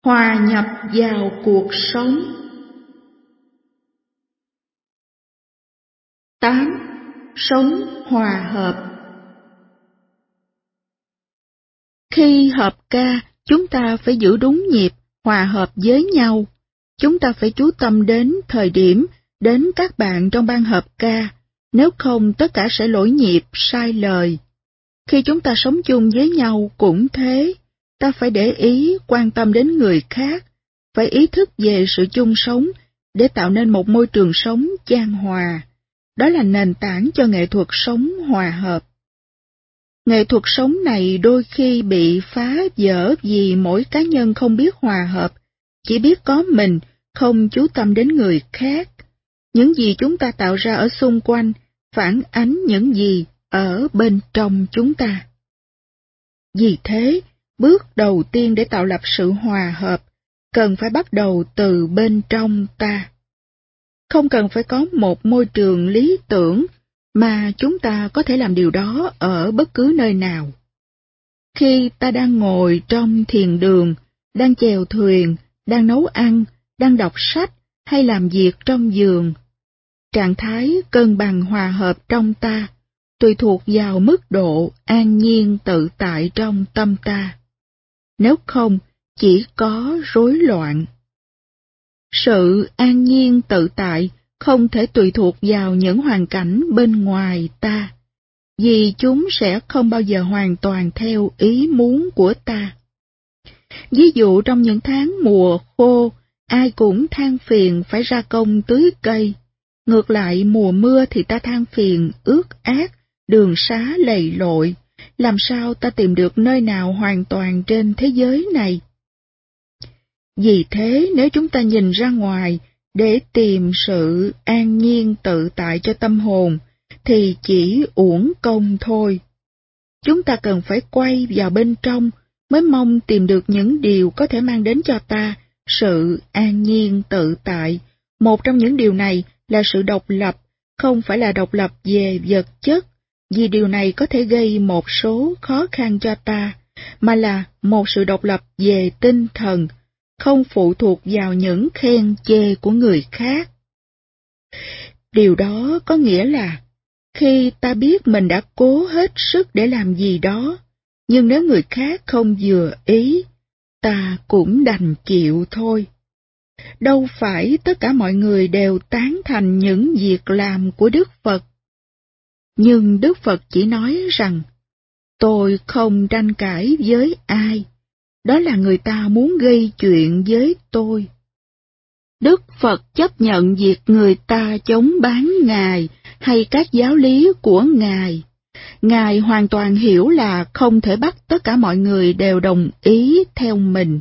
Hòa nhập vào cuộc sống. 8. Sống hòa hợp. Khi hợp ca, chúng ta phải giữ đúng nhịp, hòa hợp với nhau. Chúng ta phải chú tâm đến thời điểm, đến các bạn trong ban hợp ca, nếu không tất cả sẽ lỗi nhịp, sai lời. Khi chúng ta sống chung với nhau cũng thế, ta phải để ý, quan tâm đến người khác, phải ý thức về sự chung sống để tạo nên một môi trường sống chan hòa. Đó là nền tảng cho nghệ thuật sống hòa hợp. Nghệ thuật sống này đôi khi bị phá vỡ vì mỗi cá nhân không biết hòa hợp, chỉ biết có mình, không chú tâm đến người khác. Những gì chúng ta tạo ra ở xung quanh phản ánh những gì ở bên trong chúng ta. Vì thế, bước đầu tiên để tạo lập sự hòa hợp cần phải bắt đầu từ bên trong ta. Không cần phải có một môi trường lý tưởng, mà chúng ta có thể làm điều đó ở bất cứ nơi nào. Khi ta đang ngồi trong thiền đường, đang chèo thuyền, đang nấu ăn, đang đọc sách hay làm việc trong giường, trạng thái cân bằng hòa hợp trong ta tùy thuộc vào mức độ an nhiên tự tại trong tâm ta. Nếu không, chỉ có rối loạn. Sự an nhiên tự tại không thể tùy thuộc vào những hoàn cảnh bên ngoài ta, vì chúng sẽ không bao giờ hoàn toàn theo ý muốn của ta. Ví dụ trong những tháng mùa khô, ai cũng than phiền phải ra công tưới cây. Ngược lại mùa mưa thì ta than phiền ướt át, đường xá lầy lội. Làm sao ta tìm được nơi nào hoàn toàn trên thế giới này? Vì thế nếu chúng ta nhìn ra ngoài để tìm sự an nhiên tự tại cho tâm hồn, thì chỉ uổng công thôi. Chúng ta cần phải quay vào bên trong mới mong tìm được những điều có thể mang đến cho ta sự an nhiên tự tại. Một trong những điều này là sự độc lập, không phải là độc lập về vật chất, vì điều này có thể gây một số khó khăn cho ta, mà là một sự độc lập về tinh thần, không phụ thuộc vào những khen chê của người khác. Điều đó có nghĩa là, khi ta biết mình đã cố hết sức để làm gì đó, nhưng nếu người khác không vừa ý, ta cũng đành chịu thôi. Đâu phải tất cả mọi người đều tán thành những việc làm của Đức Phật. Nhưng Đức Phật chỉ nói rằng, tôi không tranh cãi với ai, đó là người ta muốn gây chuyện với tôi. Đức Phật chấp nhận việc người ta chống bán Ngài hay các giáo lý của Ngài. Ngài hoàn toàn hiểu là không thể bắt tất cả mọi người đều đồng ý theo mình.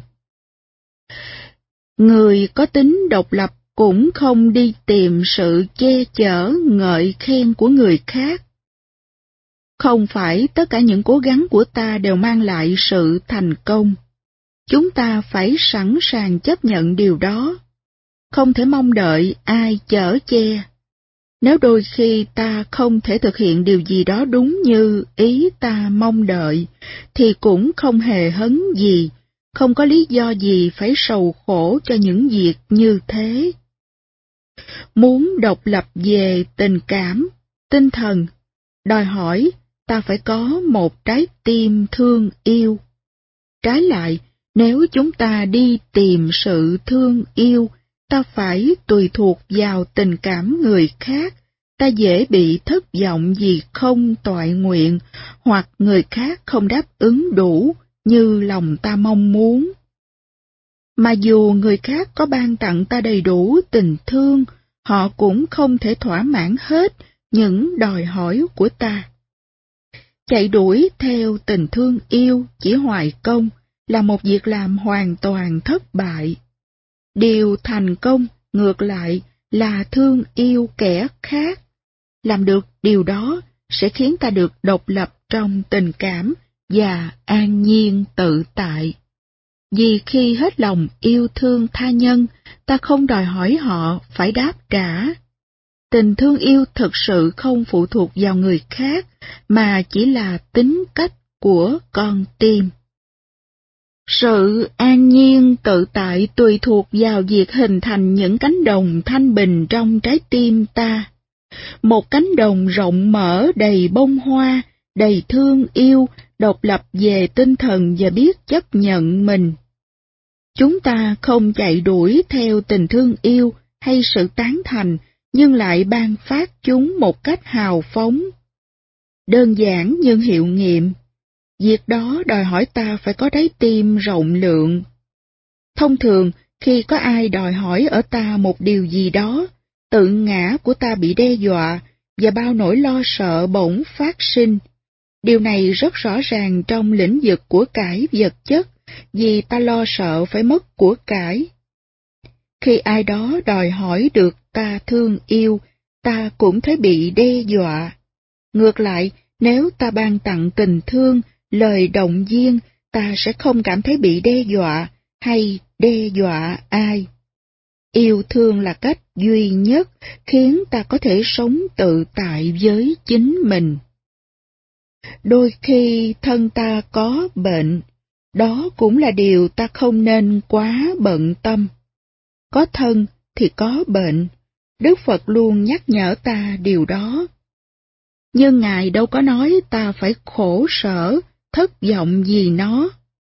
Người có tính độc lập cũng không đi tìm sự che chở ngợi khen của người khác. Không phải tất cả những cố gắng của ta đều mang lại sự thành công. Chúng ta phải sẵn sàng chấp nhận điều đó. Không thể mong đợi ai chở che. Nếu đôi khi ta không thể thực hiện điều gì đó đúng như ý ta mong đợi, thì cũng không hề hấn gì, không có lý do gì phải sầu khổ cho những việc như thế. Muốn độc lập về tình cảm, tinh thần, đòi hỏi ta phải có một trái tim thương yêu. Trái lại, nếu chúng ta đi tìm sự thương yêu, ta phải tùy thuộc vào tình cảm người khác, ta dễ bị thất vọng vì không toại nguyện, hoặc người khác không đáp ứng đủ như lòng ta mong muốn. Mà dù người khác có ban tặng ta đầy đủ tình thương, họ cũng không thể thỏa mãn hết những đòi hỏi của ta. Chạy đuổi theo tình thương yêu chỉ hoài công là một việc làm hoàn toàn thất bại. Điều thành công, ngược lại, là thương yêu kẻ khác. Làm được điều đó sẽ khiến ta được độc lập trong tình cảm và an nhiên tự tại. Vì khi hết lòng yêu thương tha nhân, ta không đòi hỏi họ phải đáp trả. Tình thương yêu thực sự không phụ thuộc vào người khác, mà chỉ là tính cách của con tim. Sự an nhiên tự tại tùy thuộc vào việc hình thành những cánh đồng thanh bình trong trái tim ta. Một cánh đồng rộng mở đầy bông hoa, đầy thương yêu, độc lập về tinh thần và biết chấp nhận mình. Chúng ta không chạy đuổi theo tình thương yêu hay sự tán thành, nhưng lại ban phát chúng một cách hào phóng. Đơn giản nhưng hiệu nghiệm. Việc đó đòi hỏi ta phải có trái tim rộng lượng. Thông thường, khi có ai đòi hỏi ở ta một điều gì đó, tự ngã của ta bị đe dọa và bao nỗi lo sợ bỗng phát sinh. Điều này rất rõ ràng trong lĩnh vực của cải vật chất, vì ta lo sợ phải mất của cải. Khi ai đó đòi hỏi được ta thương yêu, ta cũng thấy bị đe dọa. Ngược lại, nếu ta ban tặng tình thương, lời động viên, ta sẽ không cảm thấy bị đe dọa hay đe dọa ai. Yêu thương là cách duy nhất khiến ta có thể sống tự tại với chính mình. Đôi khi thân ta có bệnh, đó cũng là điều ta không nên quá bận tâm. Có thân thì có bệnh, Đức Phật luôn nhắc nhở ta điều đó. Nhưng Ngài đâu có nói ta phải khổ sở, thất vọng vì nó.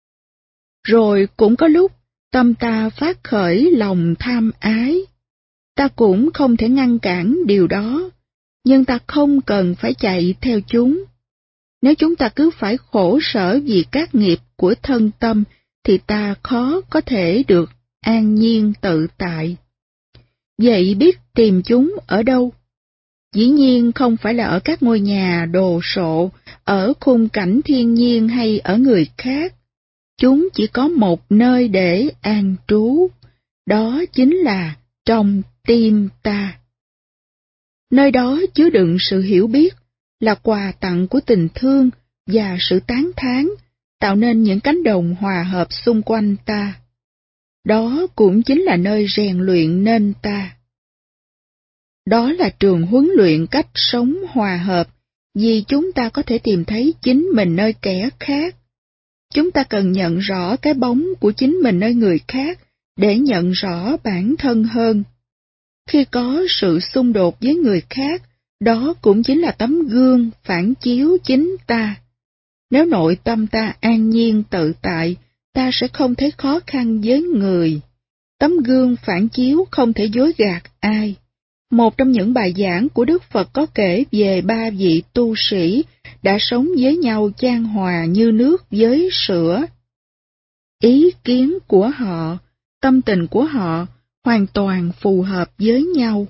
Rồi cũng có lúc tâm ta phát khởi lòng tham ái. Ta cũng không thể ngăn cản điều đó, nhưng ta không cần phải chạy theo chúng. Nếu chúng ta cứ phải khổ sở vì các nghiệp của thân tâm, thì ta khó có thể được an nhiên tự tại. Vậy biết tìm chúng ở đâu? Dĩ nhiên không phải là ở các ngôi nhà đồ sộ, ở khung cảnh thiên nhiên hay ở người khác. Chúng chỉ có một nơi để an trú, đó chính là trong tim ta. Nơi đó chứa đựng sự hiểu biết, là quà tặng của tình thương và sự tán thán, tạo nên những cánh đồng hòa hợp xung quanh ta. Đó cũng chính là nơi rèn luyện nên ta. Đó là trường huấn luyện cách sống hòa hợp, vì chúng ta có thể tìm thấy chính mình nơi kẻ khác. Chúng ta cần nhận rõ cái bóng của chính mình nơi người khác để nhận rõ bản thân hơn. Khi có sự xung đột với người khác, đó cũng chính là tấm gương phản chiếu chính ta. Nếu nội tâm ta an nhiên tự tại, ta sẽ không thấy khó khăn với người. Tấm gương phản chiếu không thể dối gạt ai. Một trong những bài giảng của Đức Phật có kể về 3 vị tu sĩ đã sống với nhau chan hòa như nước với sữa. Ý kiến của họ, tâm tình của họ hoàn toàn phù hợp với nhau.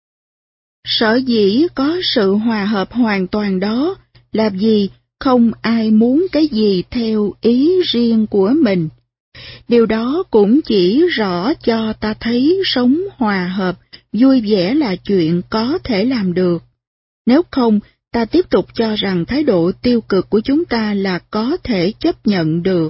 Sở dĩ có sự hòa hợp hoàn toàn đó là vì không ai muốn cái gì theo ý riêng của mình. Điều đó cũng chỉ rõ cho ta thấy sống hòa hợp, vui vẻ là chuyện có thể làm được. Nếu không, ta tiếp tục cho rằng thái độ tiêu cực của chúng ta là có thể chấp nhận được.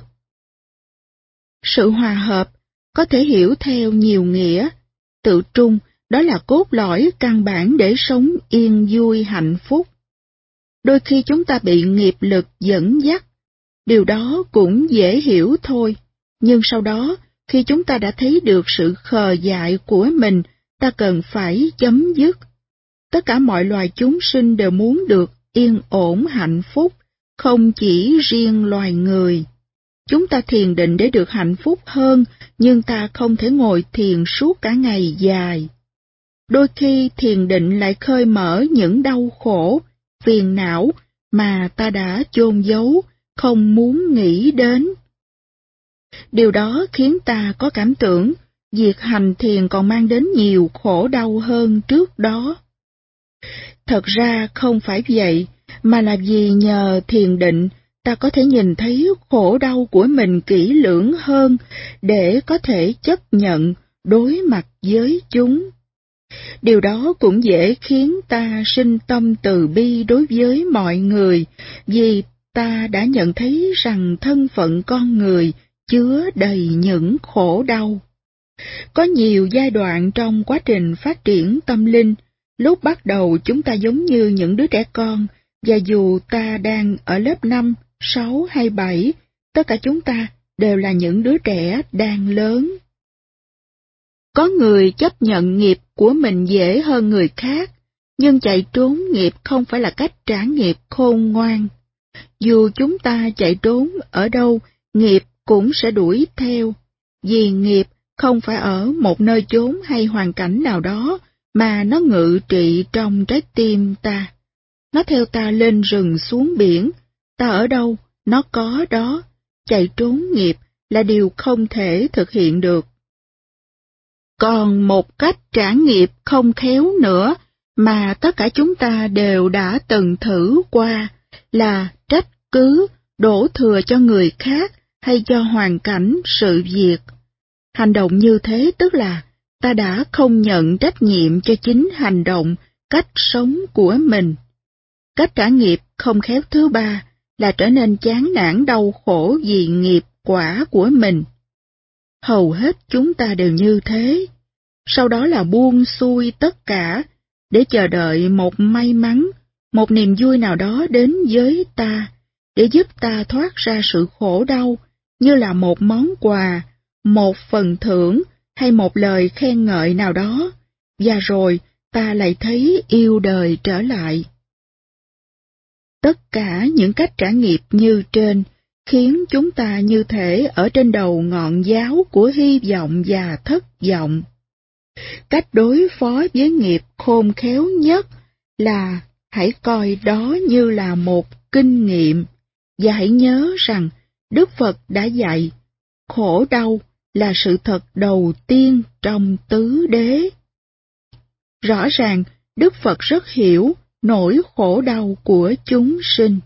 Sự hòa hợp có thể hiểu theo nhiều nghĩa. Tự trung, đó là cốt lõi căn bản để sống yên vui hạnh phúc. Đôi khi chúng ta bị nghiệp lực dẫn dắt, điều đó cũng dễ hiểu thôi. Nhưng sau đó, khi chúng ta đã thấy được sự khờ dại của mình, ta cần phải chấm dứt. Tất cả mọi loài chúng sinh đều muốn được yên ổn hạnh phúc, không chỉ riêng loài người. Chúng ta thiền định để được hạnh phúc hơn, nhưng ta không thể ngồi thiền suốt cả ngày dài. Đôi khi thiền định lại khơi mở những đau khổ, phiền não mà ta đã chôn giấu, không muốn nghĩ đến. Điều đó khiến ta có cảm tưởng việc hành thiền còn mang đến nhiều khổ đau hơn trước đó. Thật ra không phải vậy, mà là vì nhờ thiền định, ta có thể nhìn thấy khổ đau của mình kỹ lưỡng hơn để có thể chấp nhận, đối mặt với chúng. Điều đó cũng dễ khiến ta sinh tâm từ bi đối với mọi người, vì ta đã nhận thấy rằng thân phận con người chứa đầy những khổ đau. Có nhiều giai đoạn trong quá trình phát triển tâm linh, lúc bắt đầu chúng ta giống như những đứa trẻ con, và dù ta đang ở lớp 5, 6 hay 7, tất cả chúng ta đều là những đứa trẻ đang lớn. Có người chấp nhận nghiệp của mình dễ hơn người khác, nhưng chạy trốn nghiệp không phải là cách trả nghiệp khôn ngoan. Dù chúng ta chạy trốn ở đâu, nghiệp cũng sẽ đuổi theo, vì nghiệp không phải ở một nơi chốn hay hoàn cảnh nào đó, mà nó ngự trị trong trái tim ta. Nó theo ta lên rừng xuống biển, ta ở đâu, nó có đó. Chạy trốn nghiệp là điều không thể thực hiện được. Còn một cách trả nghiệp không khéo nữa mà tất cả chúng ta đều đã từng thử qua là trách cứ, đổ thừa cho người khác hay cho hoàn cảnh, sự việc. Hành động như thế tức là ta đã không nhận trách nhiệm cho chính hành động, cách sống của mình. Cách trả nghiệp không khéo thứ ba là trở nên chán nản đau khổ vì nghiệp quả của mình. Hầu hết chúng ta đều như thế. Sau đó là buông xuôi tất cả để chờ đợi một may mắn, một niềm vui nào đó đến với ta, để giúp ta thoát ra sự khổ đau, như là một món quà, một phần thưởng hay một lời khen ngợi nào đó, và rồi ta lại thấy yêu đời trở lại. Tất cả những cách trả nghiệp như trên khiến chúng ta như thể ở trên đầu ngọn giáo của hy vọng và thất vọng. Cách đối phó với nghiệp khôn khéo nhất là hãy coi đó như là một kinh nghiệm, và hãy nhớ rằng Đức Phật đã dạy, khổ đau là sự thật đầu tiên trong tứ đế. Rõ ràng, Đức Phật rất hiểu nỗi khổ đau của chúng sinh.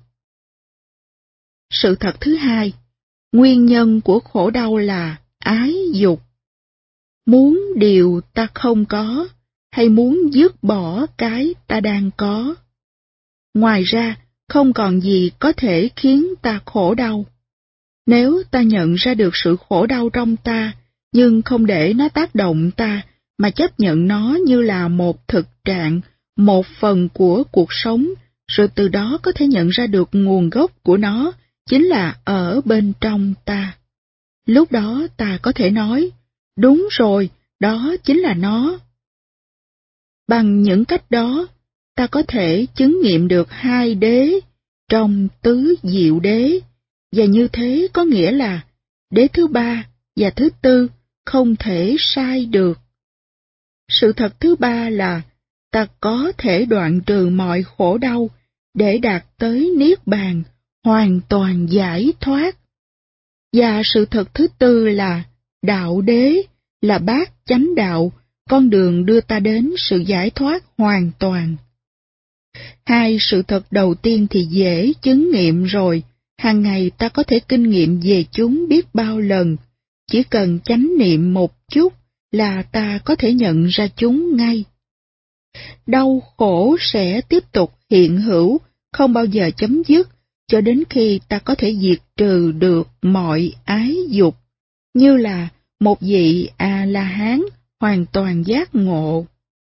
Sự thật thứ hai, nguyên nhân của khổ đau là ái dục. Muốn điều ta không có, hay muốn dứt bỏ cái ta đang có. Ngoài ra, không còn gì có thể khiến ta khổ đau. Nếu ta nhận ra được sự khổ đau trong ta, nhưng không để nó tác động ta, mà chấp nhận nó như là một thực trạng, một phần của cuộc sống, rồi từ đó có thể nhận ra được nguồn gốc của nó, chính là ở bên trong ta. Lúc đó ta có thể nói, đúng rồi, đó chính là nó. Bằng những cách đó, ta có thể chứng nghiệm được hai đế trong tứ diệu đế, và như thế có nghĩa là đế thứ ba và thứ tư không thể sai được. Sự thật thứ ba là ta có thể đoạn trừ mọi khổ đau để đạt tới niết bàn, hoàn toàn giải thoát. Và sự thật thứ tư là đạo đế, là bát chánh đạo, con đường đưa ta đến sự giải thoát hoàn toàn. Hai sự thật đầu tiên thì dễ chứng nghiệm rồi, hàng ngày ta có thể kinh nghiệm về chúng biết bao lần, chỉ cần chánh niệm một chút là ta có thể nhận ra chúng ngay. Đau khổ sẽ tiếp tục hiện hữu, không bao giờ chấm dứt, cho đến khi ta có thể diệt trừ được mọi ái dục, như là một vị A-la-hán hoàn toàn giác ngộ.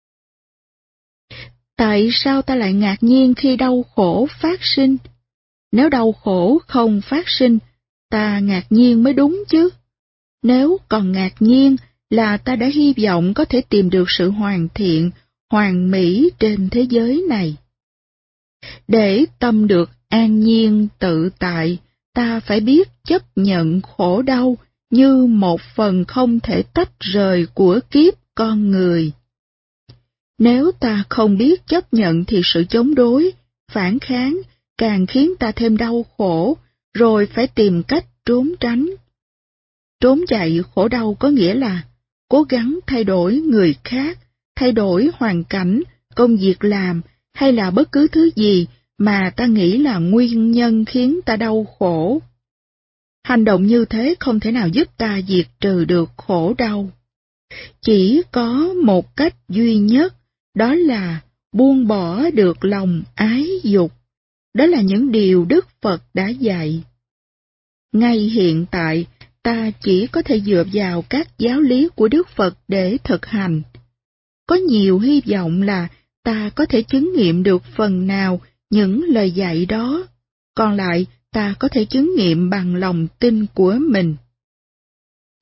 Tại sao ta lại ngạc nhiên khi đau khổ phát sinh? Nếu đau khổ không phát sinh, ta ngạc nhiên mới đúng chứ. Nếu còn ngạc nhiên là ta đã hy vọng có thể tìm được sự hoàn thiện, hoàn mỹ trên thế giới này. Để tâm được an nhiên tự tại, ta phải biết chấp nhận khổ đau như một phần không thể tách rời của kiếp con người. Nếu ta không biết chấp nhận thì sự chống đối, phản kháng càng khiến ta thêm đau khổ, rồi phải tìm cách trốn tránh. Trốn chạy khổ đau có nghĩa là cố gắng thay đổi người khác, thay đổi hoàn cảnh, công việc làm hay là bất cứ thứ gì mà ta nghĩ là nguyên nhân khiến ta đau khổ. Hành động như thế không thể nào giúp ta diệt trừ được khổ đau. Chỉ có một cách duy nhất, đó là buông bỏ được lòng ái dục. Đó là những điều Đức Phật đã dạy. Ngay hiện tại, ta chỉ có thể dựa vào các giáo lý của Đức Phật để thực hành. Có nhiều hy vọng là ta có thể chứng nghiệm được phần nào những lời dạy đó, còn lại ta có thể chứng nghiệm bằng lòng tin của mình.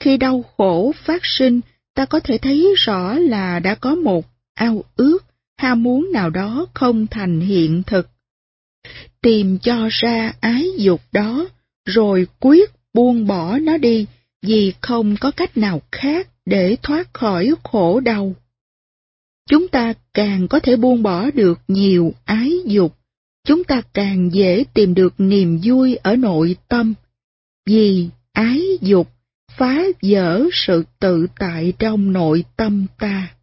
Khi đau khổ phát sinh, ta có thể thấy rõ là đã có một ao ước, ham muốn nào đó không thành hiện thực. Tìm cho ra ái dục đó, rồi quyết buông bỏ nó đi, vì không có cách nào khác để thoát khỏi khổ đau. Chúng ta càng có thể buông bỏ được nhiều ái dục, chúng ta càng dễ tìm được niềm vui ở nội tâm, vì ái dục phá vỡ sự tự tại trong nội tâm ta.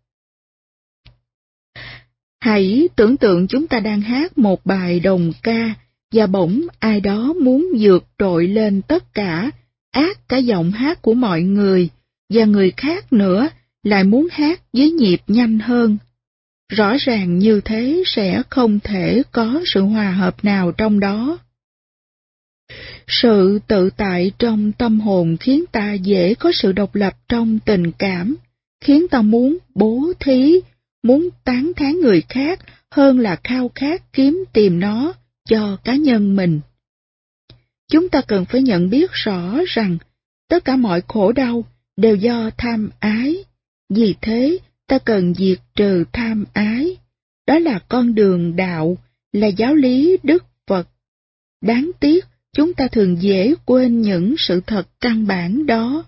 Hãy tưởng tượng chúng ta đang hát một bài đồng ca, và bỗng ai đó muốn vượt trội lên tất cả, át cả giọng hát của mọi người, và người khác nữa lại muốn hát với nhịp nhanh hơn. Rõ ràng như thế sẽ không thể có sự hòa hợp nào trong đó. Sự tự tại trong tâm hồn khiến ta dễ có sự độc lập trong tình cảm, khiến ta muốn bố thí, muốn tán thán người khác hơn là khao khát kiếm tìm nó cho cá nhân mình. Chúng ta cần phải nhận biết rõ rằng tất cả mọi khổ đau đều do tham ái. Vì thế, ta cần diệt trừ tham ái. Đó là con đường đạo, là giáo lý Đức Phật. Đáng tiếc, chúng ta thường dễ quên những sự thật căn bản đó.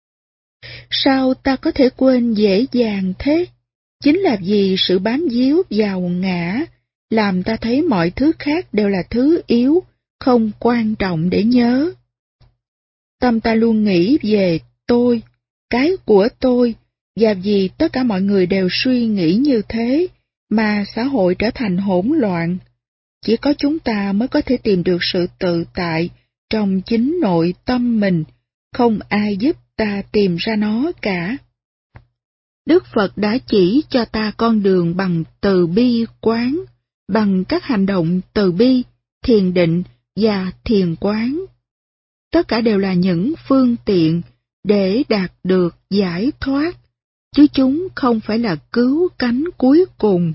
Sao ta có thể quên dễ dàng thế? Chính là vì sự bám víu vào ngã, làm ta thấy mọi thứ khác đều là thứ yếu, không quan trọng để nhớ. Tâm ta luôn nghĩ về tôi, cái của tôi, và vì tất cả mọi người đều suy nghĩ như thế, mà xã hội trở thành hỗn loạn. Chỉ có chúng ta mới có thể tìm được sự tự tại trong chính nội tâm mình, không ai giúp ta tìm ra nó cả. Đức Phật đã chỉ cho ta con đường bằng từ bi quán, bằng các hành động từ bi, thiền định và thiền quán. Tất cả đều là những phương tiện để đạt được giải thoát, chứ chúng không phải là cứu cánh cuối cùng.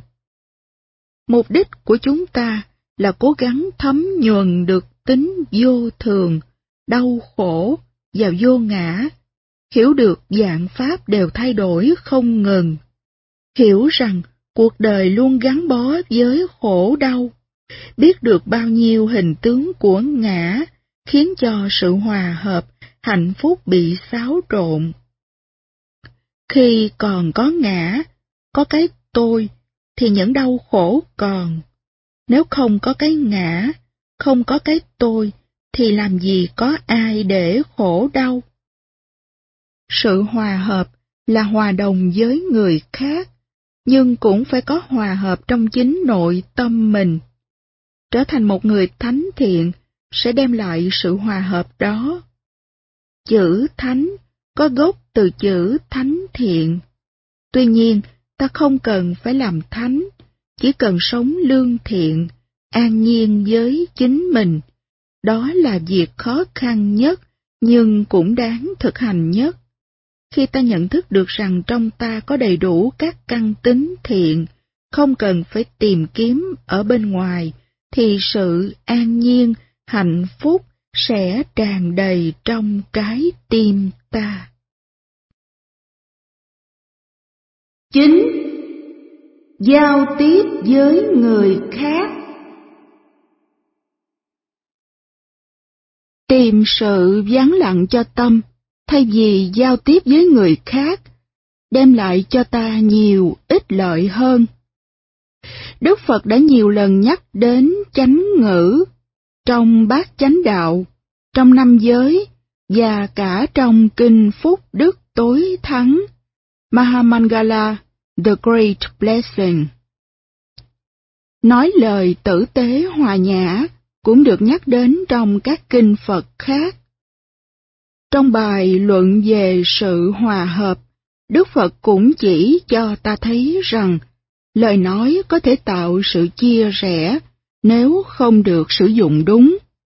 Mục đích của chúng ta là cố gắng thấm nhuần được tính vô thường, đau khổ và vô ngã, hiểu được vạn pháp đều thay đổi không ngừng, hiểu rằng cuộc đời luôn gắn bó với khổ đau, biết được bao nhiêu hình tướng của ngã khiến cho sự hòa hợp, hạnh phúc bị xáo trộn. Khi còn có ngã, có cái tôi, thì những đau khổ còn. Nếu không có cái ngã, không có cái tôi, thì làm gì có ai để khổ đau? Sự hòa hợp là hòa đồng với người khác, nhưng cũng phải có hòa hợp trong chính nội tâm mình. Trở thành một người thánh thiện sẽ đem lại sự hòa hợp đó. Chữ thánh có gốc từ chữ thánh thiện. Tuy nhiên, ta không cần phải làm thánh, chỉ cần sống lương thiện, an nhiên với chính mình. Đó là việc khó khăn nhất, nhưng cũng đáng thực hành nhất. Khi ta nhận thức được rằng trong ta có đầy đủ các căn tính thiện, không cần phải tìm kiếm ở bên ngoài, thì sự an nhiên, hạnh phúc sẽ tràn đầy trong trái tim ta. 9. Giao tiếp với người khác. Tìm sự vắng lặng cho tâm, thay vì giao tiếp với người khác, đem lại cho ta nhiều ích lợi hơn. Đức Phật đã nhiều lần nhắc đến chánh ngữ, trong Bát Chánh Đạo, trong Năm Giới, và cả trong Kinh Phúc Đức Tối Thắng, Mahamangala, The Great Blessing. Nói lời tử tế hòa nhã cũng được nhắc đến trong các kinh Phật khác. Trong bài luận về sự hòa hợp, Đức Phật cũng chỉ cho ta thấy rằng lời nói có thể tạo sự chia rẽ nếu không được sử dụng đúng.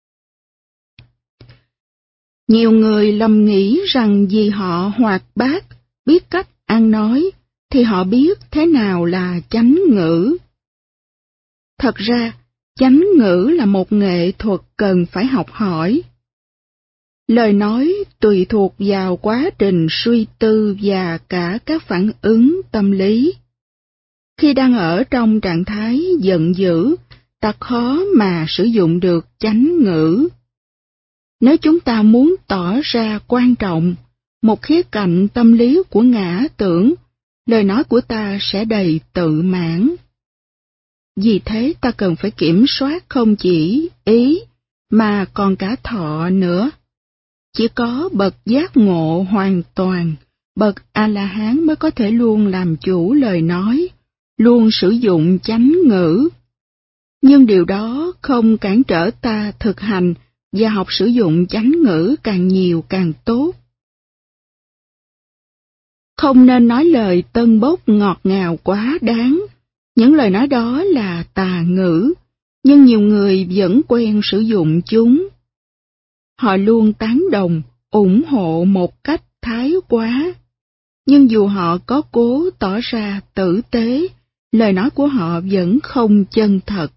Nhiều người lầm nghĩ rằng vì họ hoạt bát, biết cách ăn nói, thì họ biết thế nào là chánh ngữ. Thật ra, chánh ngữ là một nghệ thuật cần phải học hỏi. Lời nói tùy thuộc vào quá trình suy tư và cả các phản ứng tâm lý. Khi đang ở trong trạng thái giận dữ, ta khó mà sử dụng được chánh ngữ. Nếu chúng ta muốn tỏ ra quan trọng một khía cạnh tâm lý của ngã tưởng, lời nói của ta sẽ đầy tự mãn. Vì thế ta cần phải kiểm soát không chỉ ý, mà còn cả thọ nữa. Chỉ có bậc giác ngộ hoàn toàn, bậc A-la-hán mới có thể luôn làm chủ lời nói, luôn sử dụng chánh ngữ. Nhưng điều đó không cản trở ta thực hành và học sử dụng chánh ngữ càng nhiều càng tốt. Không nên nói lời tân bốc ngọt ngào quá đáng. Những lời nói đó là tà ngữ, nhưng nhiều người vẫn quen sử dụng chúng. Họ luôn tán đồng, ủng hộ một cách thái quá. Nhưng dù họ có cố tỏ ra tử tế, lời nói của họ vẫn không chân thật.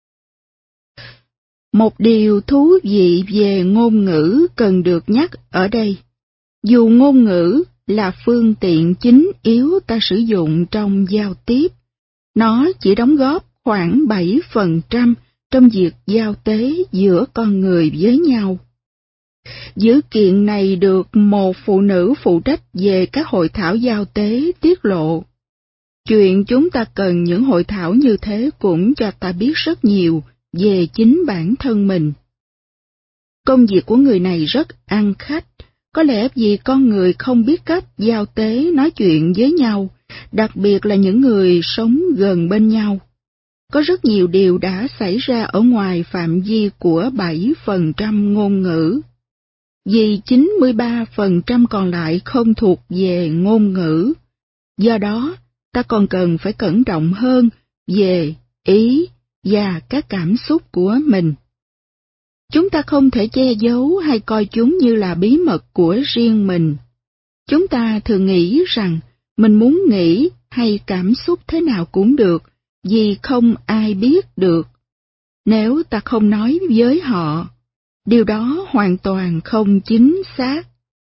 Một điều thú vị về ngôn ngữ cần được nhắc ở đây. Dù ngôn ngữ là phương tiện chính yếu ta sử dụng trong giao tiếp, nó chỉ đóng góp khoảng 7% trong việc giao tế giữa con người với nhau. Dữ kiện này được một phụ nữ phụ trách về các hội thảo giao tế tiết lộ. Chuyện chúng ta cần những hội thảo như thế cũng cho ta biết rất nhiều về chính bản thân mình. Công việc của người này rất ăn khách, có lẽ vì con người không biết cách giao tế nói chuyện với nhau, đặc biệt là những người sống gần bên nhau. Có rất nhiều điều đã xảy ra ở ngoài phạm vi của 7% ngôn ngữ. Vì 93% còn lại không thuộc về ngôn ngữ. Do đó, ta còn cần phải cẩn trọng hơn về ý và các cảm xúc của mình. Chúng ta không thể che giấu hay coi chúng như là bí mật của riêng mình. Chúng ta thường nghĩ rằng mình muốn nghĩ hay cảm xúc thế nào cũng được, vì không ai biết được. Nếu ta không nói với họ, điều đó hoàn toàn không chính xác.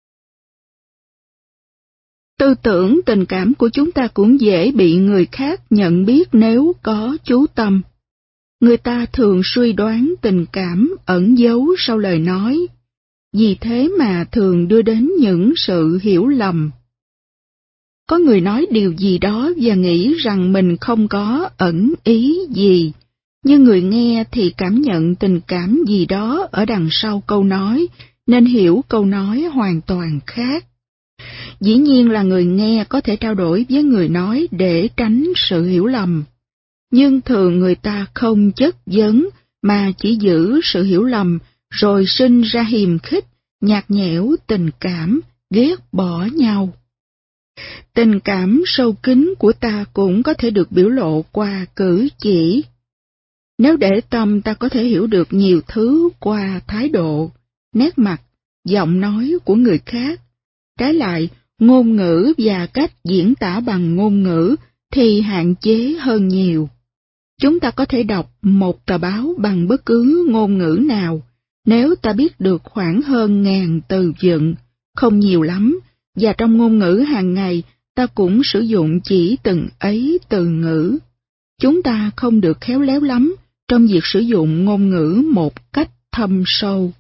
Tư tưởng tình cảm của chúng ta cũng dễ bị người khác nhận biết nếu có chú tâm. Người ta thường suy đoán tình cảm ẩn giấu sau lời nói, vì thế mà thường đưa đến những sự hiểu lầm. Có người nói điều gì đó và nghĩ rằng mình không có ẩn ý gì, nhưng người nghe thì cảm nhận tình cảm gì đó ở đằng sau câu nói, nên hiểu câu nói hoàn toàn khác. Dĩ nhiên là người nghe có thể trao đổi với người nói để tránh sự hiểu lầm. Nhưng thường người ta không chất vấn mà chỉ giữ sự hiểu lầm rồi sinh ra hiềm khích, nhạt nhẽo tình cảm, ghét bỏ nhau. Tình cảm sâu kín của ta cũng có thể được biểu lộ qua cử chỉ. Nếu để tâm ta có thể hiểu được nhiều thứ qua thái độ, nét mặt, giọng nói của người khác. Trái lại, ngôn ngữ và cách diễn tả bằng ngôn ngữ thì hạn chế hơn nhiều. Chúng ta có thể đọc một tờ báo bằng bất cứ ngôn ngữ nào, nếu ta biết được khoảng hơn 1000 từ vựng, không nhiều lắm, và trong ngôn ngữ hàng ngày ta cũng sử dụng chỉ từng ấy từ ngữ. Chúng ta không được khéo léo lắm trong việc sử dụng ngôn ngữ một cách thâm sâu.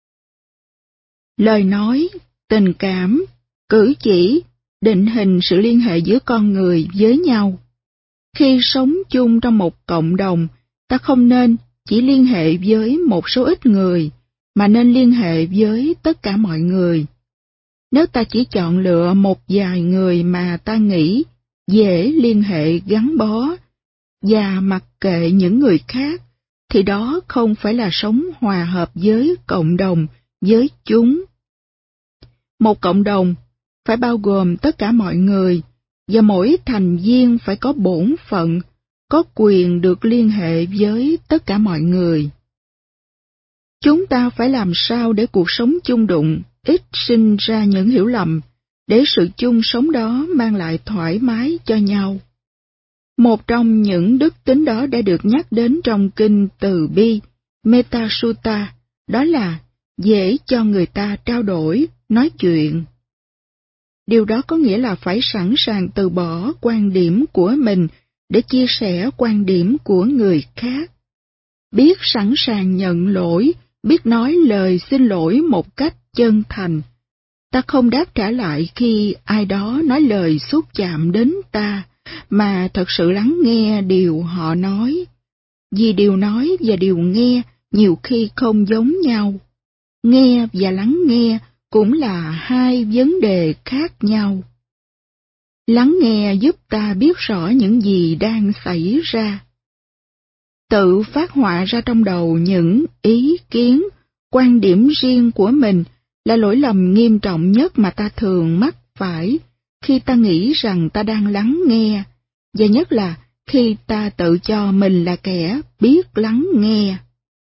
Lời nói, tình cảm, cử chỉ, định hình sự liên hệ giữa con người với nhau. Khi sống chung trong một cộng đồng, ta không nên chỉ liên hệ với một số ít người, mà nên liên hệ với tất cả mọi người. Nếu ta chỉ chọn lựa một vài người mà ta nghĩ dễ liên hệ gắn bó, và mặc kệ những người khác, thì đó không phải là sống hòa hợp với cộng đồng, với chúng. Một cộng đồng phải bao gồm tất cả mọi người, và mỗi thành viên phải có bổn phận, có quyền được liên hệ với tất cả mọi người. Chúng ta phải làm sao để cuộc sống chung đụng ít sinh ra những hiểu lầm, để sự chung sống đó mang lại thoải mái cho nhau. Một trong những đức tính đó đã được nhắc đến trong kinh Từ Bi, Metta Sutta, đó là dễ cho người ta trao đổi, nói chuyện. Điều đó có nghĩa là phải sẵn sàng từ bỏ quan điểm của mình để chia sẻ quan điểm của người khác. Biết sẵn sàng nhận lỗi, biết nói lời xin lỗi một cách chân thành. Ta không đáp trả lại khi ai đó nói lời xúc chạm đến ta, mà thật sự lắng nghe điều họ nói. Vì điều nói và điều nghe nhiều khi không giống nhau. Nghe và lắng nghe cũng là hai vấn đề khác nhau. Lắng nghe giúp ta biết rõ những gì đang xảy ra. Tự phát họa ra trong đầu những ý kiến, quan điểm riêng của mình là lỗi lầm nghiêm trọng nhất mà ta thường mắc phải khi ta nghĩ rằng ta đang lắng nghe, và nhất là khi ta tự cho mình là kẻ biết lắng nghe.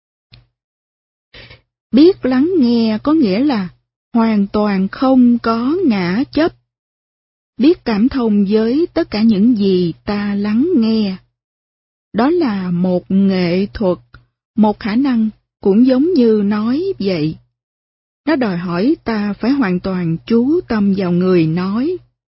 Biết lắng nghe có nghĩa là hoàn toàn không có ngã chấp. Biết cảm thông với tất cả những gì ta lắng nghe. Đó là một nghệ thuật, một khả năng cũng giống như nói vậy. Nó đòi hỏi ta phải hoàn toàn chú tâm vào người nói.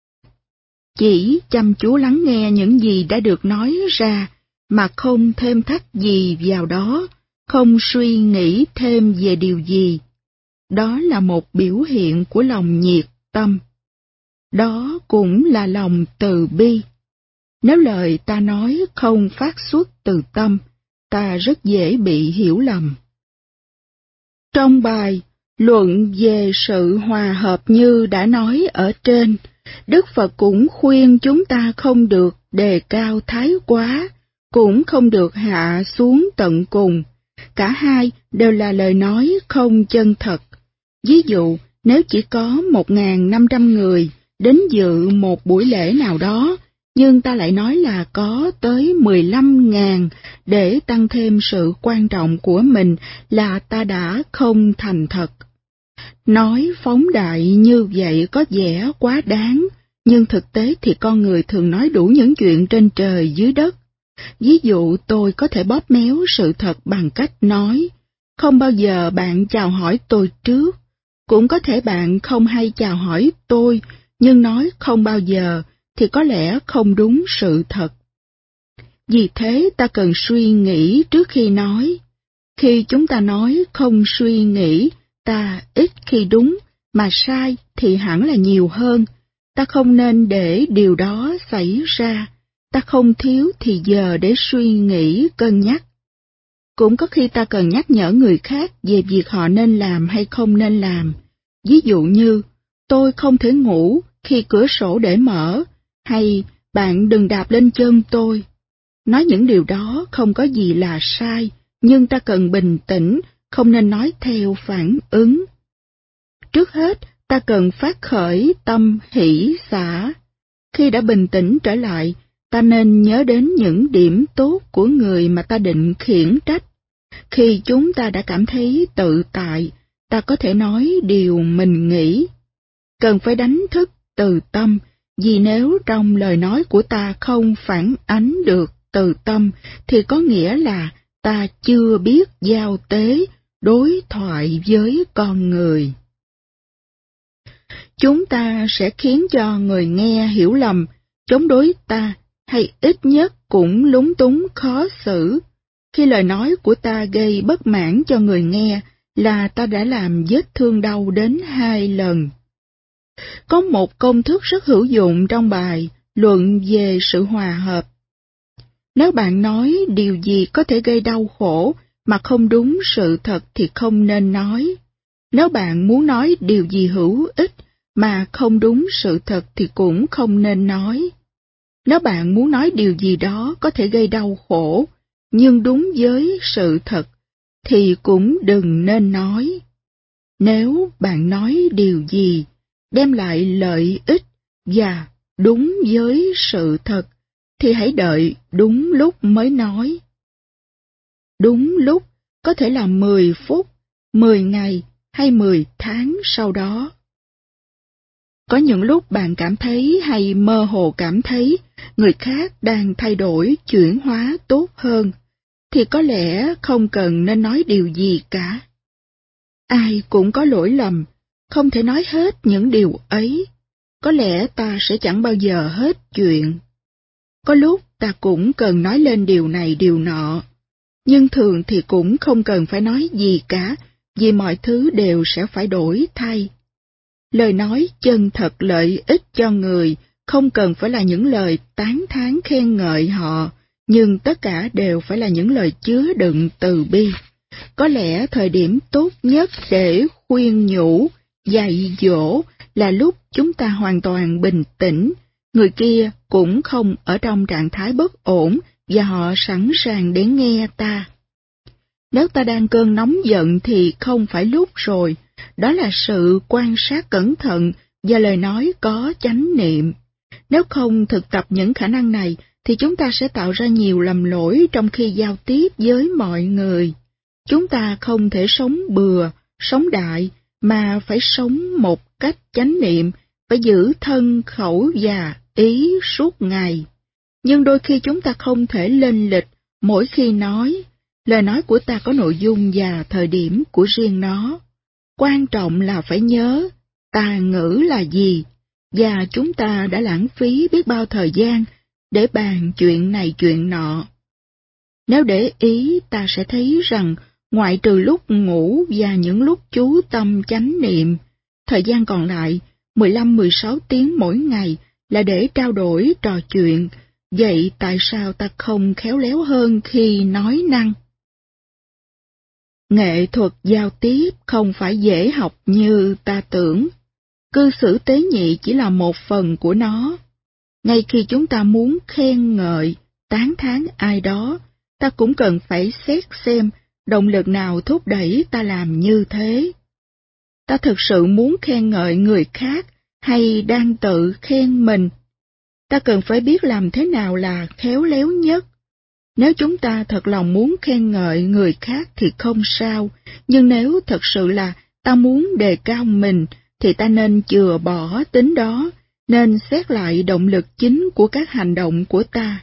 Chỉ chăm chú lắng nghe những gì đã được nói ra, mà không thêm thắt gì vào đó, không suy nghĩ thêm về điều gì. Đó là một biểu hiện của lòng nhiệt tâm. Đó cũng là lòng từ bi. Nếu lời ta nói không phát xuất từ tâm, ta rất dễ bị hiểu lầm. Trong bài luận về sự hòa hợp như đã nói ở trên, Đức Phật cũng khuyên chúng ta không được đề cao thái quá, cũng không được hạ xuống tận cùng. Cả hai đều là lời nói không chân thật. Ví dụ, nếu chỉ có 1.500 người đến dự một buổi lễ nào đó, nhưng ta lại nói là có tới 15.000 để tăng thêm sự quan trọng của mình, là ta đã không thành thật. Nói phóng đại như vậy có vẻ quá đáng, nhưng thực tế thì con người thường nói đủ những chuyện trên trời dưới đất. Ví dụ, tôi có thể bóp méo sự thật bằng cách nói, không bao giờ bạn chào hỏi tôi trước. Cũng có thể bạn không hay chào hỏi tôi, nhưng nói không bao giờ thì có lẽ không đúng sự thật. Vì thế ta cần suy nghĩ trước khi nói. Khi chúng ta nói không suy nghĩ, ta ít khi đúng, mà sai thì hẳn là nhiều hơn. Ta không nên để điều đó xảy ra. Ta không thiếu thì giờ để suy nghĩ, cân nhắc. Cũng có khi ta cần nhắc nhở người khác về việc họ nên làm hay không nên làm. Ví dụ như, tôi không thể ngủ khi cửa sổ để mở, hay bạn đừng đạp lên chân tôi. Nói những điều đó không có gì là sai, nhưng ta cần bình tĩnh, không nên nói theo phản ứng. Trước hết, ta cần phát khởi tâm hỷ xả. Khi đã bình tĩnh trở lại, ta nên nhớ đến những điểm tốt của người mà ta định khiển trách. Khi chúng ta đã cảm thấy tự tại, ta có thể nói điều mình nghĩ. Cần phải đánh thức từ tâm, vì nếu trong lời nói của ta không phản ánh được từ tâm, thì có nghĩa là ta chưa biết giao tế, đối thoại với con người. Chúng ta sẽ khiến cho người nghe hiểu lầm, chống đối ta, hay ít nhất cũng lúng túng khó xử. Khi lời nói của ta gây bất mãn cho người nghe, là ta đã làm vết thương đau đến 2 lần. Có một công thức rất hữu dụng trong bài luận về sự hòa hợp. Nếu bạn nói điều gì có thể gây đau khổ mà không đúng sự thật thì không nên nói. Nếu bạn muốn nói điều gì hữu ích mà không đúng sự thật thì cũng không nên nói. Nếu bạn muốn nói điều gì đó có thể gây đau khổ, nhưng đúng với sự thật, thì cũng đừng nên nói. Nếu bạn nói điều gì đem lại lợi ích và đúng với sự thật, thì hãy đợi đúng lúc mới nói. Đúng lúc có thể là 10 phút, 10 ngày hay 10 tháng sau đó. Có những lúc bạn cảm thấy hay mơ hồ cảm thấy người khác đang thay đổi, chuyển hóa tốt hơn, thì có lẽ không cần nên nói điều gì cả. Ai cũng có lỗi lầm, không thể nói hết những điều ấy. Có lẽ ta sẽ chẳng bao giờ hết chuyện. Có lúc ta cũng cần nói lên điều này điều nọ, nhưng thường thì cũng không cần phải nói gì cả, vì mọi thứ đều sẽ phải đổi thay. Lời nói chân thật lợi ích cho người, không cần phải là những lời tán thán khen ngợi họ, nhưng tất cả đều phải là những lời chứa đựng từ bi. Có lẽ thời điểm tốt nhất để khuyên nhủ, dạy dỗ là lúc chúng ta hoàn toàn bình tĩnh, người kia cũng không ở trong trạng thái bất ổn và họ sẵn sàng để nghe ta. Nếu ta đang cơn nóng giận thì không phải lúc rồi, đó là sự quan sát cẩn thận và lời nói có chánh niệm. Nếu không thực tập những khả năng này thì chúng ta sẽ tạo ra nhiều lầm lỗi trong khi giao tiếp với mọi người. Chúng ta không thể sống bừa, sống đại, mà phải sống một cách chánh niệm, phải giữ thân, khẩu và ý suốt ngày. Nhưng đôi khi chúng ta không thể lên lịch mỗi khi nói. Lời nói của ta có nội dung và thời điểm của riêng nó. Quan trọng là phải nhớ tà ngữ là gì, và chúng ta đã lãng phí biết bao thời gian để bàn chuyện này chuyện nọ. Nếu để ý ta sẽ thấy rằng ngoại trừ lúc ngủ và những lúc chú tâm chánh niệm, thời gian còn lại 15-16 tiếng mỗi ngày là để trao đổi trò chuyện. Vậy tại sao ta không khéo léo hơn khi nói năng? Nghệ thuật giao tiếp không phải dễ học như ta tưởng. Cư xử tế nhị chỉ là một phần của nó. Ngay khi chúng ta muốn khen ngợi, tán thán ai đó, ta cũng cần phải xét xem động lực nào thúc đẩy ta làm như thế. Ta thực sự muốn khen ngợi người khác hay đang tự khen mình? Ta cần phải biết làm thế nào là khéo léo nhất. Nếu chúng ta thật lòng muốn khen ngợi người khác thì không sao, nhưng nếu thật sự là ta muốn đề cao mình, thì ta nên chừa bỏ tính đó, nên xét lại động lực chính của các hành động của ta.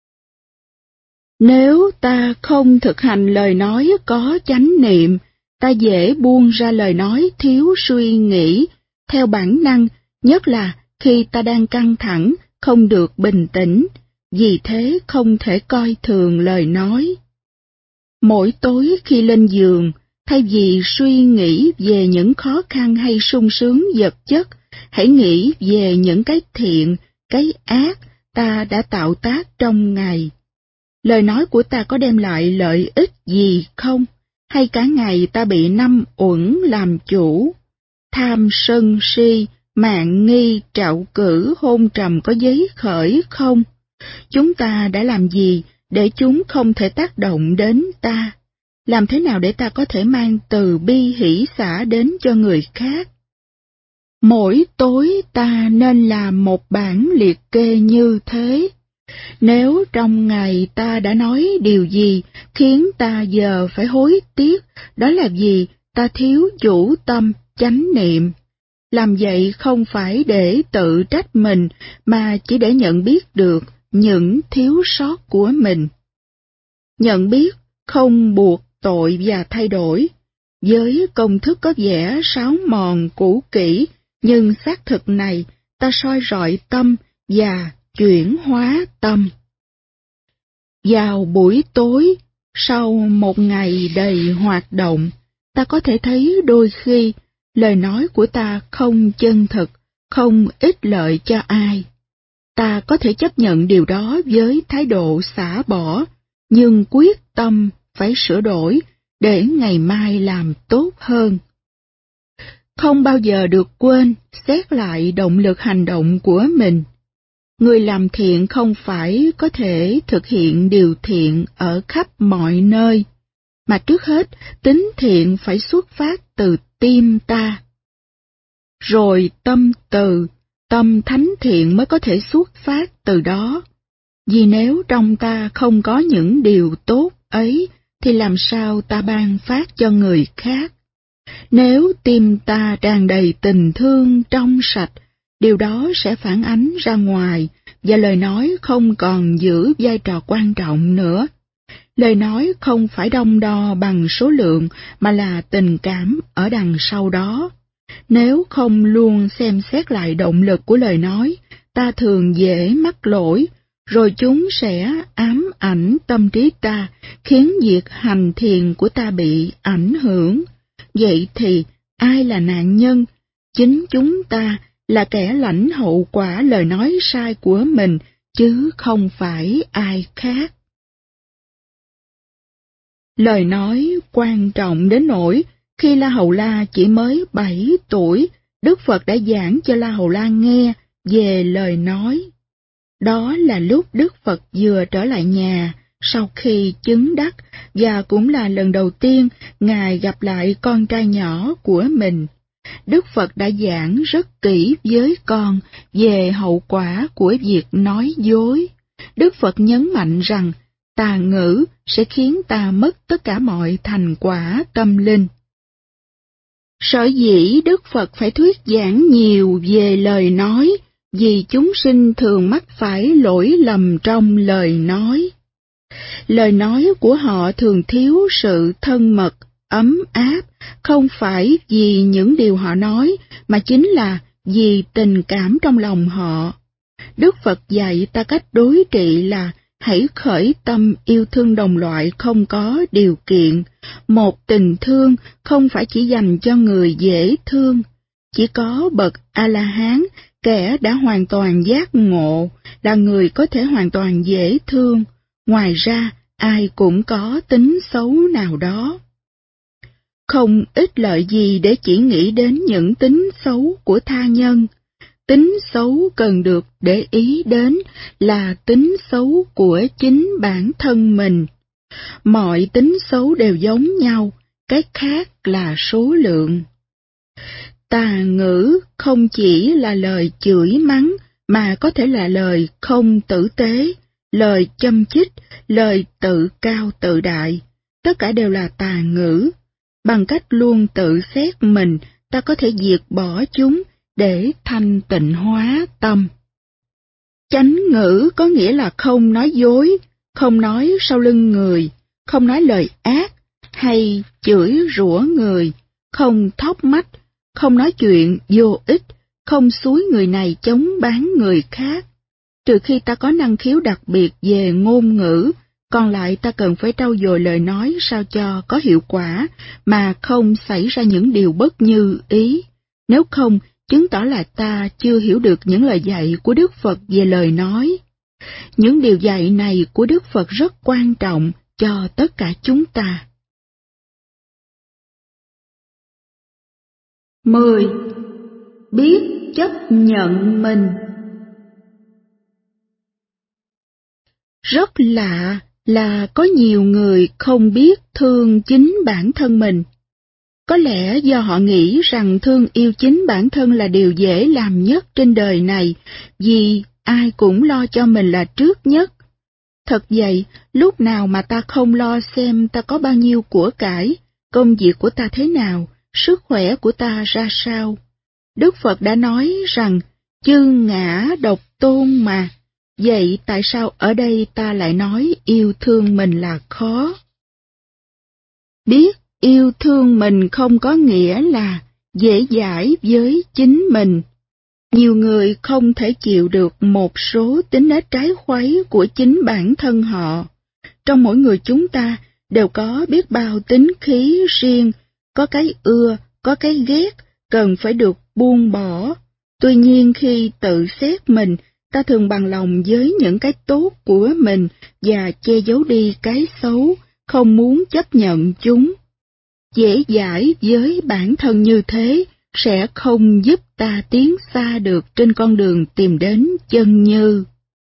Nếu ta không thực hành lời nói có chánh niệm, ta dễ buông ra lời nói thiếu suy nghĩ, theo bản năng, nhất là khi ta đang căng thẳng, không được bình tĩnh, vì thế không thể coi thường lời nói. Mỗi tối khi lên giường, thay vì suy nghĩ về những khó khăn hay sung sướng vật chất, hãy nghĩ về những cái thiện, cái ác ta đã tạo tác trong ngày. Lời nói của ta có đem lại lợi ích gì không? Hay cả ngày ta bị năm uẩn làm chủ? Tham sân si, mạn nghi, trạo cử, hôn trầm có giấy khởi không? Chúng ta đã làm gì để chúng không thể tác động đến ta? Làm thế nào để ta có thể mang từ bi hỷ xả đến cho người khác? Mỗi tối ta nên làm một bản liệt kê như thế. Nếu trong ngày ta đã nói điều gì khiến ta giờ phải hối tiếc, đó là vì ta thiếu chủ tâm, chánh niệm. Làm vậy không phải để tự trách mình, mà chỉ để nhận biết được những thiếu sót của mình. Nhận biết không buộc tội và thay đổi. Với công thức có vẻ sáo mòn cũ kỹ, nhưng xác thực này, ta soi rọi tâm và chuyển hóa tâm. Vào buổi tối, sau một ngày đầy hoạt động, ta có thể thấy đôi khi lời nói của ta không chân thực, không ích lợi cho ai. Ta có thể chấp nhận điều đó với thái độ xả bỏ, nhưng quyết tâm phải sửa đổi để ngày mai làm tốt hơn. Không bao giờ được quên xét lại động lực hành động của mình. Người làm thiện không phải có thể thực hiện điều thiện ở khắp mọi nơi, mà trước hết tính thiện phải xuất phát từ tim ta. Rồi tâm từ, tâm thánh thiện mới có thể xuất phát từ đó. Vì nếu trong ta không có những điều tốt ấy, thì làm sao ta ban phát cho người khác? Nếu tim ta tràn đầy tình thương trong sạch, điều đó sẽ phản ánh ra ngoài, và lời nói không còn giữ vai trò quan trọng nữa. Lời nói không phải đong đo bằng số lượng mà là tình cảm ở đằng sau đó. Nếu không luôn xem xét lại động lực của lời nói, ta thường dễ mắc lỗi, rồi chúng sẽ ám ảnh tâm trí ta, khiến việc hành thiền của ta bị ảnh hưởng. Vậy thì ai là nạn nhân? Chính chúng ta là kẻ lãnh hậu quả lời nói sai của mình, chứ không phải ai khác. Lời nói quan trọng đến nỗi khi La Hầu La chỉ mới 7 tuổi, Đức Phật đã giảng cho La Hầu La nghe về lời nói. Đó là lúc Đức Phật vừa trở lại nhà sau khi chứng đắc, và cũng là lần đầu tiên Ngài gặp lại con trai nhỏ của mình. Đức Phật đã giảng rất kỹ với con về hậu quả của việc nói dối. Đức Phật nhấn mạnh rằng tà ngữ sẽ khiến ta mất tất cả mọi thành quả tâm linh. Sở dĩ Đức Phật phải thuyết giảng nhiều về lời nói, vì chúng sinh thường mắc phải lỗi lầm trong lời nói. Lời nói của họ thường thiếu sự thân mật, ấm áp, không phải vì những điều họ nói, mà chính là vì tình cảm trong lòng họ. Đức Phật dạy ta cách đối trị là hãy khởi tâm yêu thương đồng loại không có điều kiện. Một tình thương không phải chỉ dành cho người dễ thương. Chỉ có bậc A-la-hán, kẻ đã hoàn toàn giác ngộ, là người có thể hoàn toàn dễ thương. Ngoài ra, ai cũng có tính xấu nào đó. Không ích lợi gì để chỉ nghĩ đến những tính xấu của tha nhân. Tính xấu cần được để ý đến là tính xấu của chính bản thân mình. Mọi tính xấu đều giống nhau, cái khác là số lượng. Tà ngữ không chỉ là lời chửi mắng, mà có thể là lời không tử tế, lời châm chích, lời tự cao tự đại. Tất cả đều là tà ngữ. Bằng cách luôn tự xét mình, ta có thể diệt bỏ chúng để thanh tịnh hóa tâm. Chánh ngữ có nghĩa là không nói dối, không nói sau lưng người, không nói lời ác hay chửi rủa người, không thóc mách, không nói chuyện vô ích, không xúi người này chống bán người khác. Trừ khi ta có năng khiếu đặc biệt về ngôn ngữ, còn lại ta cần phải trau dồi lời nói sao cho có hiệu quả, mà không xảy ra những điều bất như ý. Nếu không, chứng tỏ là ta chưa hiểu được những lời dạy của Đức Phật về lời nói. Những điều dạy này của Đức Phật rất quan trọng cho tất cả chúng ta. 10. Biết chấp nhận mình. Rất lạ là có nhiều người không biết thương chính bản thân mình. Có lẽ do họ nghĩ rằng thương yêu chính bản thân là điều dễ làm nhất trên đời này, vì ai cũng lo cho mình là trước nhất. Thật vậy, lúc nào mà ta không lo xem ta có bao nhiêu của cải, công việc của ta thế nào, sức khỏe của ta ra sao. Đức Phật đã nói rằng, chư ngã độc tôn mà. Vậy tại sao ở đây ta lại nói yêu thương mình là khó? Biết yêu thương mình không có nghĩa là dễ dãi với chính mình. Nhiều người không thể chịu được một số tính nết trái khuấy của chính bản thân họ. Trong mỗi người chúng ta đều có biết bao tính khí riêng, có cái ưa, có cái ghét, cần phải được buông bỏ. Tuy nhiên khi tự xét mình, ta thường bằng lòng với những cái tốt của mình và che giấu đi cái xấu, không muốn chấp nhận chúng. Dễ dãi với bản thân như thế sẽ không giúp ta tiến xa được trên con đường tìm đến chân như.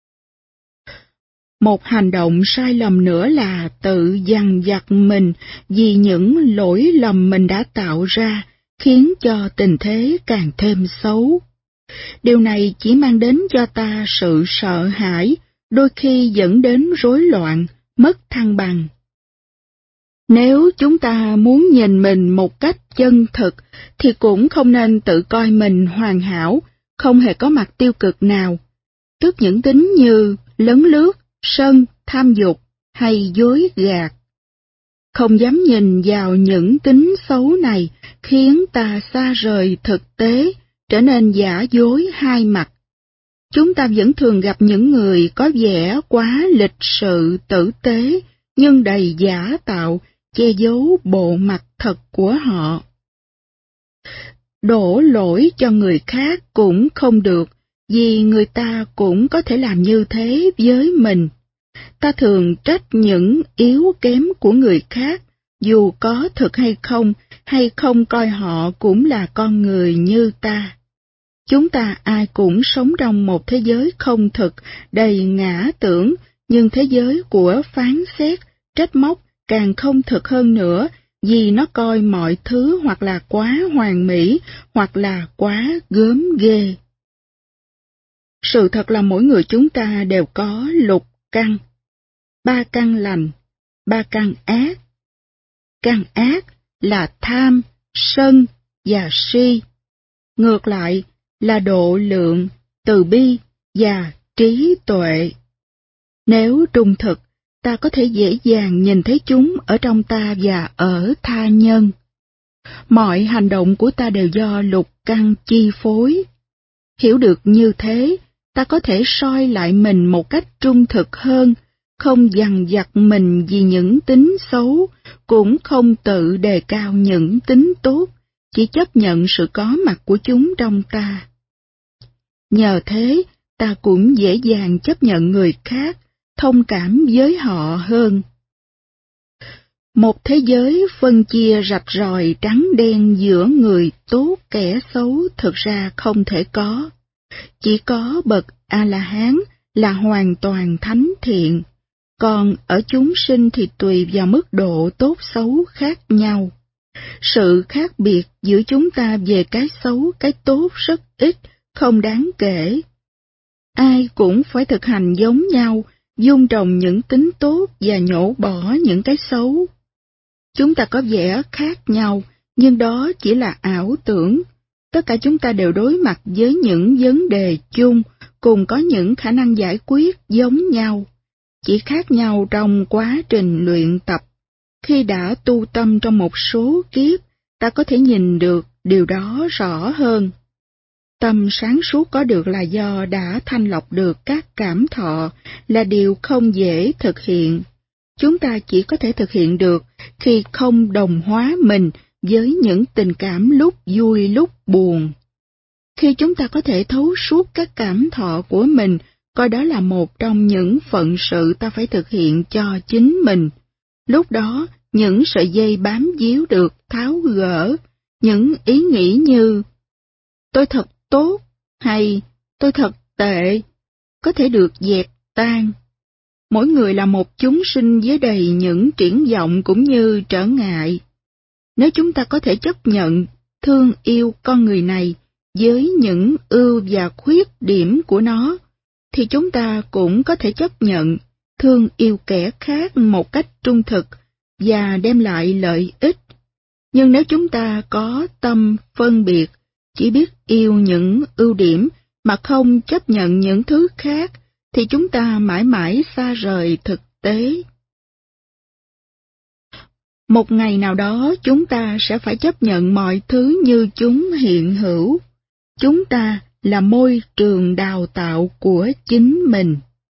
Một hành động sai lầm nữa là tự dằn vặt mình vì những lỗi lầm mình đã tạo ra, khiến cho tình thế càng thêm xấu. Điều này chỉ mang đến cho ta sự sợ hãi, đôi khi dẫn đến rối loạn, mất thăng bằng. Nếu chúng ta muốn nhìn mình một cách chân thực, thì cũng không nên tự coi mình hoàn hảo, không hề có mặt tiêu cực nào. Trước những tính như lấn lướt, sân, tham dục, hay dối gạt. Không dám nhìn vào những tính xấu này khiến ta xa rời thực tế, trở nên giả dối hai mặt. Chúng ta vẫn thường gặp những người có vẻ quá lịch sự tử tế, nhưng đầy giả tạo, che giấu bộ mặt thật của họ. Đổ lỗi cho người khác cũng không được, vì người ta cũng có thể làm như thế với mình. Ta thường trách những yếu kém của người khác, dù có thực hay không coi họ cũng là con người như ta. Chúng ta ai cũng sống trong một thế giới không thực, đầy ngã tưởng, nhưng thế giới của phán xét, trách móc càng không thực hơn nữa, vì nó coi mọi thứ hoặc là quá hoàn mỹ, hoặc là quá gớm ghê. Sự thật là mỗi người chúng ta đều có lục căn, 3 căn lành, 3 căn ác. Căn ác là tham, sân và si. Ngược lại là độ lượng, từ bi và trí tuệ. Nếu trung thực, ta có thể dễ dàng nhìn thấy chúng ở trong ta và ở tha nhân. Mọi hành động của ta đều do lục căn chi phối. Hiểu được như thế, ta có thể soi lại mình một cách trung thực hơn, không dằn vặt mình vì những tính xấu, cũng không tự đề cao những tính tốt, chỉ chấp nhận sự có mặt của chúng trong ta. Nhờ thế, ta cũng dễ dàng chấp nhận người khác, thông cảm với họ hơn. Một thế giới phân chia rạch ròi trắng đen giữa người tốt kẻ xấu thực ra không thể có. Chỉ có bậc A-la-hán là hoàn toàn thánh thiện, còn ở chúng sinh thì tùy vào mức độ tốt xấu khác nhau. Sự khác biệt giữa chúng ta về cái xấu, cái tốt rất ít, không đáng kể. Ai cũng phải thực hành giống nhau, vun trồng những tính tốt và nhổ bỏ những cái xấu. Chúng ta có vẻ khác nhau, nhưng đó chỉ là ảo tưởng. Tất cả chúng ta đều đối mặt với những vấn đề chung, cùng có những khả năng giải quyết giống nhau. Chỉ khác nhau trong quá trình luyện tập. Khi đã tu tâm trong một số kiếp, ta có thể nhìn được điều đó rõ hơn. Tâm sáng suốt có được là do đã thanh lọc được các cảm thọ, là điều không dễ thực hiện. Chúng ta chỉ có thể thực hiện được khi không đồng hóa mình với những tình cảm lúc vui lúc buồn. Khi chúng ta có thể thấu suốt các cảm thọ của mình, coi đó là một trong những phận sự ta phải thực hiện cho chính mình. Lúc đó, những sợi dây bám víu được tháo gỡ, những ý nghĩ như tôi thật tốt hay tôi thật tệ có thể được dẹp tan. Mỗi người là một chúng sinh với đầy những triển vọng cũng như trở ngại. Nếu chúng ta có thể chấp nhận, thương yêu con người này với những ưu và khuyết điểm của nó, thì chúng ta cũng có thể chấp nhận, thương yêu kẻ khác một cách trung thực và đem lại lợi ích. Nhưng nếu chúng ta có tâm phân biệt, chỉ biết yêu những ưu điểm mà không chấp nhận những thứ khác, thì chúng ta mãi mãi xa rời thực tế. Một ngày nào đó chúng ta sẽ phải chấp nhận mọi thứ như chúng hiện hữu. Chúng ta là môi trường đào tạo của chính mình.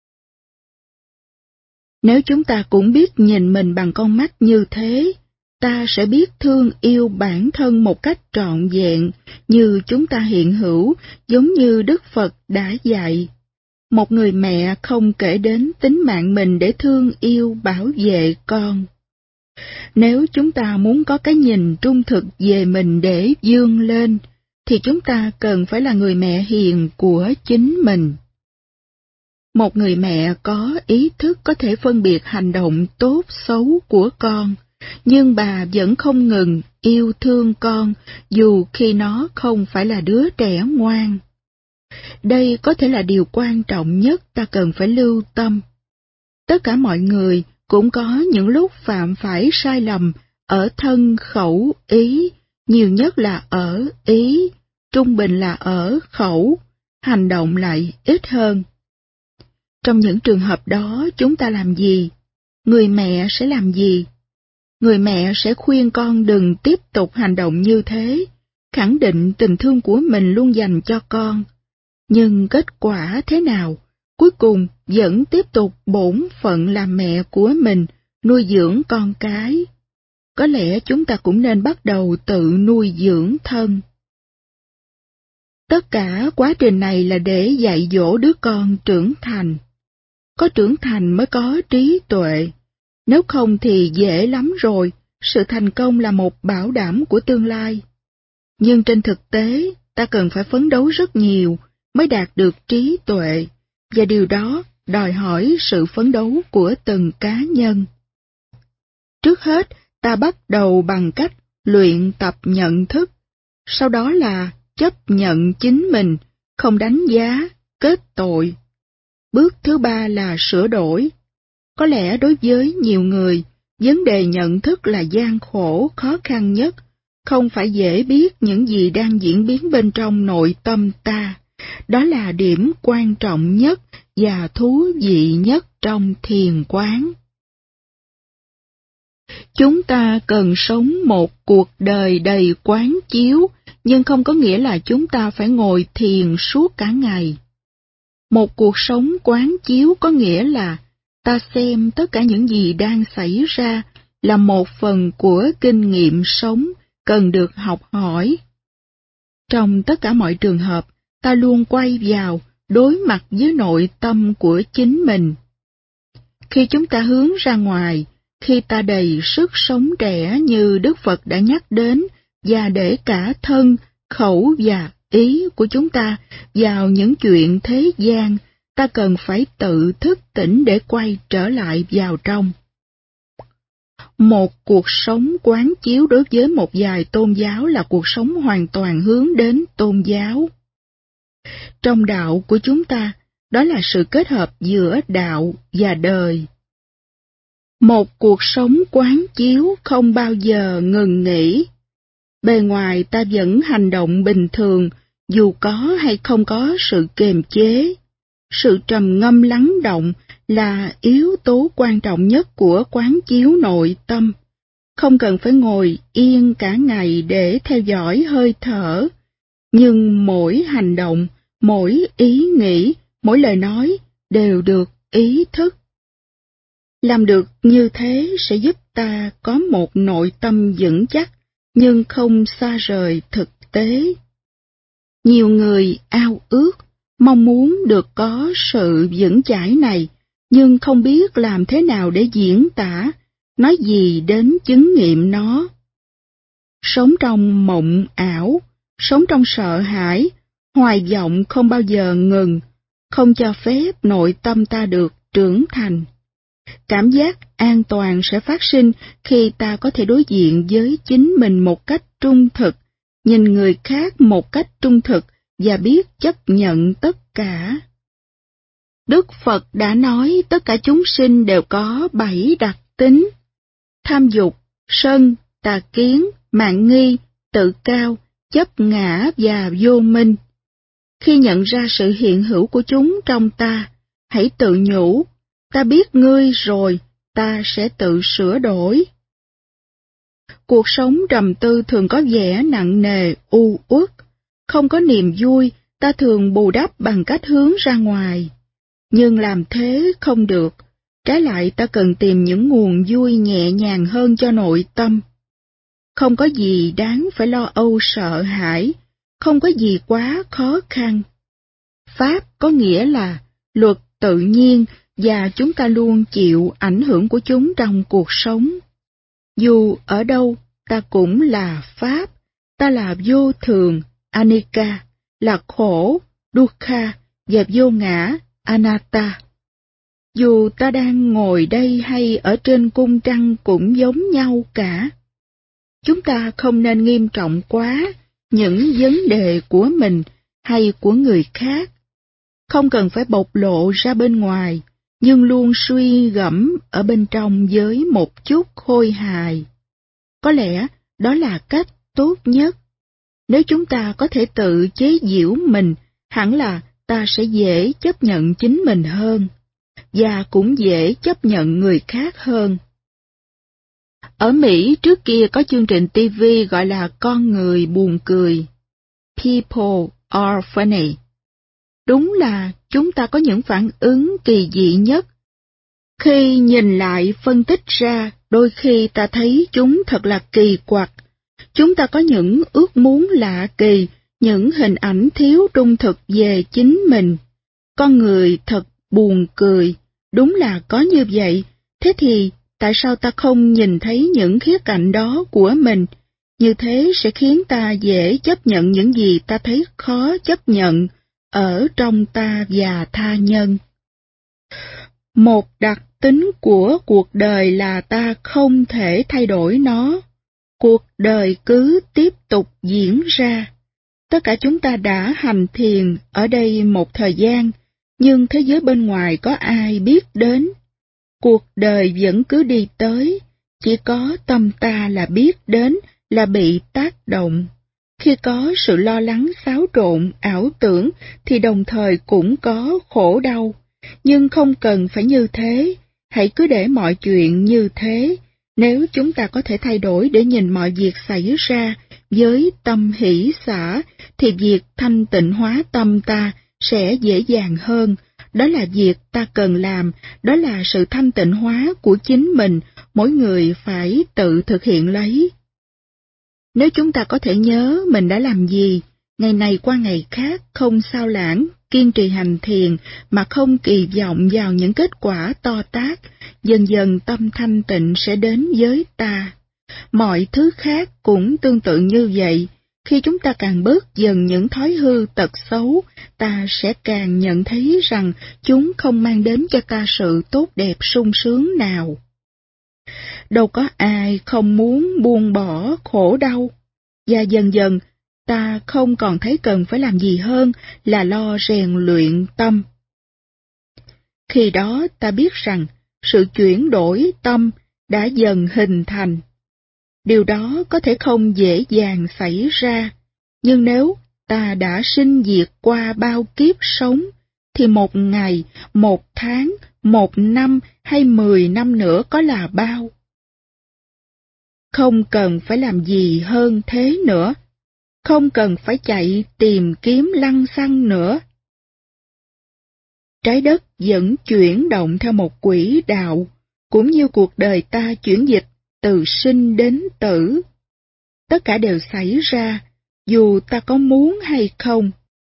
Nếu chúng ta cũng biết nhìn mình bằng con mắt như thế, ta sẽ biết thương yêu bản thân một cách trọn vẹn như chúng ta hiện hữu, giống như Đức Phật đã dạy. Một người mẹ không kể đến tính mạng mình để thương yêu bảo vệ con. Nếu chúng ta muốn có cái nhìn trung thực về mình để vươn lên, thì chúng ta cần phải là người mẹ hiền của chính mình. Một người mẹ có ý thức có thể phân biệt hành động tốt xấu của con, nhưng bà vẫn không ngừng yêu thương con dù khi nó không phải là đứa trẻ ngoan. Đây có thể là điều quan trọng nhất ta cần phải lưu tâm. Tất cả mọi người cũng có những lúc phạm phải sai lầm ở thân khẩu ý, nhiều nhất là ở ý, trung bình là ở khẩu, hành động lại ít hơn. Trong những trường hợp đó chúng ta làm gì? người mẹ sẽ làm gì? Người mẹ sẽ khuyên con đừng tiếp tục hành động như thế, khẳng định tình thương của mình luôn dành cho con. Nhưng kết quả thế nào? Cuối cùng vẫn tiếp tục bổn phận làm mẹ của mình, nuôi dưỡng con cái. Có lẽ chúng ta cũng nên bắt đầu tự nuôi dưỡng thân. Tất cả quá trình này là để dạy dỗ đứa con trưởng thành. Có trưởng thành mới có trí tuệ. Nếu không thì dễ lắm rồi, sự thành công là một bảo đảm của tương lai. Nhưng trên thực tế, ta cần phải phấn đấu rất nhiều mới đạt được trí tuệ, và điều đó đòi hỏi sự phấn đấu của từng cá nhân. Trước hết, ta bắt đầu bằng cách luyện tập nhận thức, sau đó là chấp nhận chính mình, không đánh giá, kết tội. Bước thứ ba là sửa đổi. Có lẽ đối với nhiều người, vấn đề nhận thức là gian khổ, khó khăn nhất, không phải dễ biết những gì đang diễn biến bên trong nội tâm ta. Đó là điểm quan trọng nhất và thú vị nhất trong thiền quán. Chúng ta cần sống một cuộc đời đầy quán chiếu, nhưng không có nghĩa là chúng ta phải ngồi thiền suốt cả ngày. Một cuộc sống quán chiếu có nghĩa là ta xem tất cả những gì đang xảy ra là một phần của kinh nghiệm sống cần được học hỏi. Trong tất cả mọi trường hợp, ta luôn quay vào đối mặt với nội tâm của chính mình. Khi chúng ta hướng ra ngoài, khi ta đầy sức sống trẻ như Đức Phật đã nhắc đến, và để cả thân, khẩu và ý của chúng ta vào những chuyện thế gian, ta cần phải tự thức tỉnh để quay trở lại vào trong. Một cuộc sống quán chiếu đối với một vài tôn giáo là cuộc sống hoàn toàn hướng đến tôn giáo. Trong đạo của chúng ta, đó là sự kết hợp giữa đạo và đời. Một cuộc sống quán chiếu không bao giờ ngừng nghỉ. Bề ngoài ta vẫn hành động bình thường, dù có hay không có sự kiềm chế. Sự trầm ngâm lắng động là yếu tố quan trọng nhất của quán chiếu nội tâm. Không cần phải ngồi yên cả ngày để theo dõi hơi thở, nhưng mỗi hành động, mỗi ý nghĩ, mỗi lời nói đều được ý thức. Làm được như thế sẽ giúp ta có một nội tâm vững chắc, nhưng không xa rời thực tế. Nhiều người ao ước, mong muốn được có sự vững chãi này, nhưng không biết làm thế nào để diễn tả, nói gì đến chứng nghiệm nó. Sống trong mộng ảo, sống trong sợ hãi, hoài vọng không bao giờ ngừng, không cho phép nội tâm ta được trưởng thành. Cảm giác an toàn sẽ phát sinh khi ta có thể đối diện với chính mình một cách trung thực, nhìn người khác một cách trung thực và biết chấp nhận tất cả. Đức Phật đã nói tất cả chúng sinh đều có 7 đặc tính: tham dục, sân, tà kiến, mạn nghi, tự cao, chấp ngã và vô minh. Khi nhận ra sự hiện hữu của chúng trong ta, hãy tự nhủ, ta biết ngươi rồi, ta sẽ tự sửa đổi. Cuộc sống trầm tư thường có vẻ nặng nề, u uất, không có niềm vui, ta thường bù đắp bằng cách hướng ra ngoài. Nhưng làm thế không được, trái lại ta cần tìm những nguồn vui nhẹ nhàng hơn cho nội tâm. Không có gì đáng phải lo âu sợ hãi, không có gì quá khó khăn. Pháp có nghĩa là luật tự nhiên, và chúng ta luôn chịu ảnh hưởng của chúng trong cuộc sống. Dù ở đâu, ta cũng là Pháp, ta là vô thường, Anicca, là khổ, Dukkha, và vô ngã, Anatta. Dù ta đang ngồi đây hay ở trên cung trăng cũng giống nhau cả. Chúng ta không nên nghiêm trọng quá những vấn đề của mình hay của người khác. Không cần phải bộc lộ ra bên ngoài, nhưng luôn suy gẫm ở bên trong với một chút khôi hài. Có lẽ đó là cách tốt nhất. Nếu chúng ta có thể tự chế giễu mình, hẳn là ta sẽ dễ chấp nhận chính mình hơn. và cũng dễ chấp nhận người khác hơn. Ở Mỹ trước kia có chương trình TV gọi là Con người buồn cười. People are funny. Đúng là chúng ta có những phản ứng kỳ dị nhất. Khi nhìn lại phân tích ra, đôi khi ta thấy chúng thật là kỳ quặc. Chúng ta có những ước muốn lạ kỳ, những hình ảnh thiếu trung thực về chính mình. Con người thật buồn cười, đúng là có như vậy. Thế thì tại sao ta không nhìn thấy những khía cạnh đó của mình? Như thế sẽ khiến ta dễ chấp nhận những gì ta thấy khó chấp nhận ở trong ta và tha nhân. Một đặc tính của cuộc đời là ta không thể thay đổi nó. Cuộc đời cứ tiếp tục diễn ra. Tất cả chúng ta đã hành thiền ở đây một thời gian, nhưng thế giới bên ngoài có ai biết đến? Cuộc đời vẫn cứ đi tới, chỉ có tâm ta là biết đến, là bị tác động. Khi có sự lo lắng xáo trộn, ảo tưởng thì đồng thời cũng có khổ đau, nhưng không cần phải như thế, hãy cứ để mọi chuyện như thế. Nếu chúng ta có thể thay đổi để nhìn mọi việc xảy ra với tâm hỷ xả, thì việc thanh tịnh hóa tâm ta sẽ dễ dàng hơn. Đó là việc ta cần làm, đó là sự thanh tịnh hóa của chính mình, mỗi người phải tự thực hiện lấy. Nếu chúng ta có thể nhớ mình đã làm gì, ngày này qua ngày khác, không sao lãng, kiên trì hành thiền mà không kỳ vọng vào những kết quả to tát, dần dần tâm thanh tịnh sẽ đến với ta. Mọi thứ khác cũng tương tự như vậy. Khi chúng ta càng bớt dần những thói hư tật xấu, ta sẽ càng nhận thấy rằng chúng không mang đến cho ta sự tốt đẹp sung sướng nào. Đâu có ai không muốn buông bỏ khổ đau, và dần dần ta không còn thấy cần phải làm gì hơn là lo rèn luyện tâm. Khi đó ta biết rằng sự chuyển đổi tâm đã dần hình thành. Điều đó có thể không dễ dàng xảy ra, nhưng nếu ta đã sinh diệt qua bao kiếp sống, thì một ngày, một tháng, một năm hay 10 năm nữa có là bao? Không cần phải làm gì hơn thế nữa, không cần phải chạy tìm kiếm lăng xăng nữa. Trái đất vẫn chuyển động theo một quỹ đạo, cũng như cuộc đời ta chuyển dịch từ sinh đến tử. Tất cả đều xảy ra, dù ta có muốn hay không.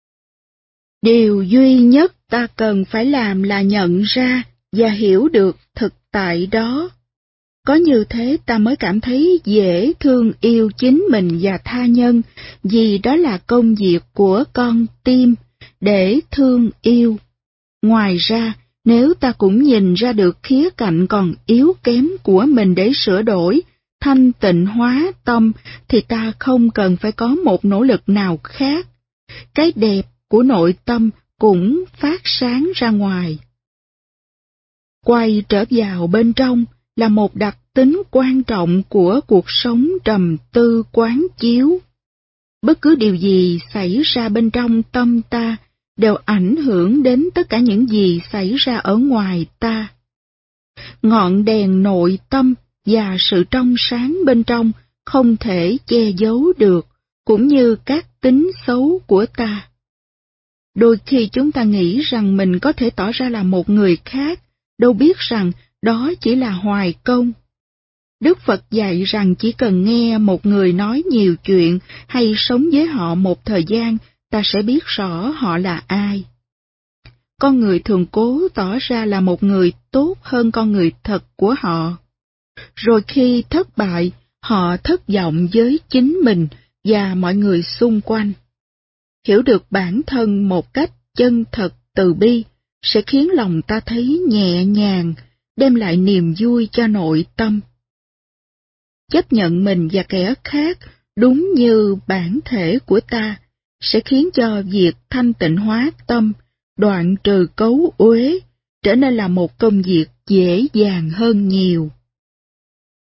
Điều duy nhất ta cần phải làm là nhận ra và hiểu được thực tại đó. Có như thế ta mới cảm thấy dễ thương yêu chính mình và tha nhân, vì đó là công việc của con tim, để thương yêu. Ngoài ra, nếu ta cũng nhìn ra được khía cạnh còn yếu kém của mình để sửa đổi, thanh tịnh hóa tâm, thì ta không cần phải có một nỗ lực nào khác. Cái đẹp của nội tâm cũng phát sáng ra ngoài. Quay trở vào bên trong là một đặc tính quan trọng của cuộc sống trầm tư quán chiếu. Bất cứ điều gì xảy ra bên trong tâm ta đều ảnh hưởng đến tất cả những gì xảy ra ở ngoài ta. Ngọn đèn nội tâm và sự trong sáng bên trong không thể che giấu được, cũng như các tính xấu của ta. Đôi khi chúng ta nghĩ rằng mình có thể tỏ ra là một người khác, đâu biết rằng đó chỉ là hoài công. Đức Phật dạy rằng chỉ cần nghe một người nói nhiều chuyện hay sống với họ một thời gian, ta sẽ biết rõ họ là ai. Con người thường cố tỏ ra là một người tốt hơn con người thật của họ. Rồi khi thất bại, họ thất vọng với chính mình và mọi người xung quanh. Hiểu được bản thân một cách chân thật từ bi sẽ khiến lòng ta thấy nhẹ nhàng, đem lại niềm vui cho nội tâm. Chấp nhận mình và kẻ khác đúng như bản thể của ta sẽ khiến cho việc thanh tịnh hóa tâm, đoạn trừ cấu uế, trở nên là một công việc dễ dàng hơn nhiều.